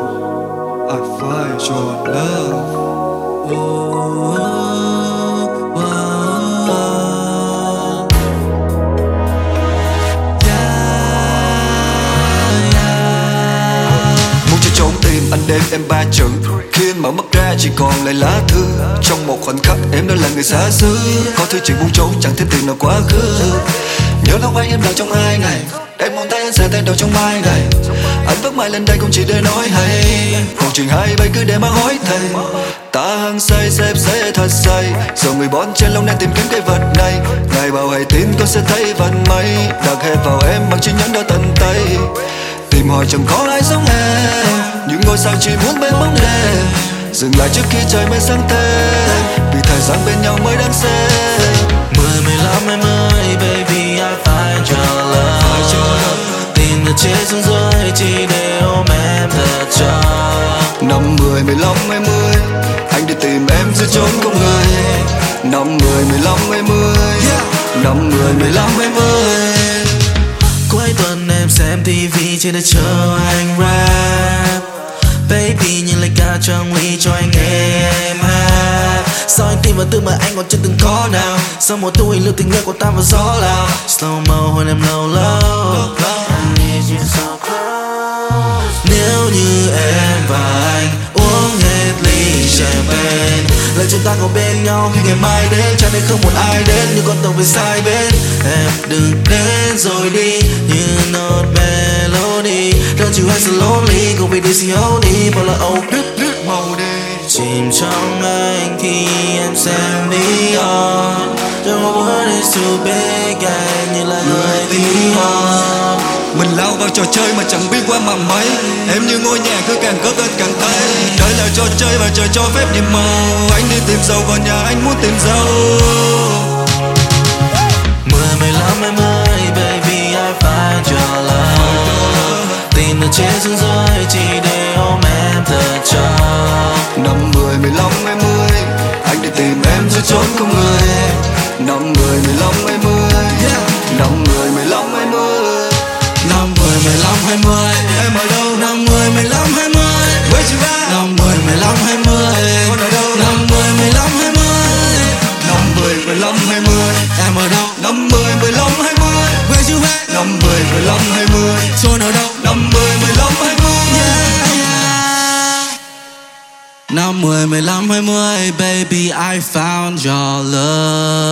I find your love. Muốn cho trốn tim anh đêm em ba chữ, khi anh mở mắt ra chỉ còn lại lá thư. Trong một khoảnh khắc em đã là người xa xứ, có thứ chuyện muốn trốn chẳng thể tìm nào quá khứ. Nhớ lâu anh em đợi trong 2 ngày, em muốn thấy anh sẽ thay đổi trong 2 ngày. Anh bước mãi lên đây cũng chỉ để nói hay, còn chuyện hay bay cứ để mà hối thầy. Ta hăng say xếp xế thật say, rồi người bon trên lông đang tìm kiếm cái vật này. Ngày bảo hãy tin con sẽ thấy vận may, đặt hết vào em bằng chiếc nhẫn đeo tận tay. Tìm hỏi chẳng có ai giống em, những ngôi sao chỉ muốn bên bóng đêm. Dừng lại trước khi trời mây sáng thêm, vì thời gian bên nhau mới đáng xem. 10, 15, 20, baby I find your love. Tìm được chết xuống dưới chỉ để ôm em thật chặt. 5, 10, 15, 20, anh đi tìm em giữa chốn không người. 5, 10, 15, 20, 5, 10, 15, 20. Cuối tuần em xem TV trên để chờ anh rap. Baby nhìn lại ca trong ly cho anh nghe em hát. Sao anh tin vào thứ mà anh còn chưa từng có nào. Sau mùa thu hình lưu tình yêu của ta vào gió lao. Slow mo hôn em lâu lâu. I need you so close. Nếu như em và anh uống hết ly champagne, lời chúng ta còn bên nhau khi ngày mai đến. Chẳng nên không một ai đến như con tàu về sai bên. Em đừng đến rồi đi như nốt melody. Don't you have so lonely, go with this honey. Bao là âu đứt màu đi. Chìm trong anh khi em xem neon. Don't know what is too big, anh như là người tí hon. Mình lao vào trò chơi mà chẳng biết qua mầm mấy. Em như ngôi nhà cứ càng cất lên càng thấy. Đời là trò chơi và trời cho phép nhiệm màu. Anh đi tìm dâu còn nhà anh muốn tìm dâu. 10, 15, 20, baby I find your love. Tìm được chết xuống dưới chỉ để ôm em thật chặt. 5, 10, 15, 20, anh đi tìm em giữa chốn không người. 5, 10, 15, 20, 5, 10, 15, 20. 5, 10, 15, 20, Em ở đâu? 5, 10, 15, 20, Where you at? 5, 10, 15, 20, Con ở đâu? 5, 10, 15, 20, 5, 10, 15, 20. em ở đâu? 5, 10, 15, 20. Where you at? 5, 10, 15, 20. Chôn ở đâu? 5, 10, 15, 20. Yeah, yeah. 5, 10, 15, 20, baby I found your love.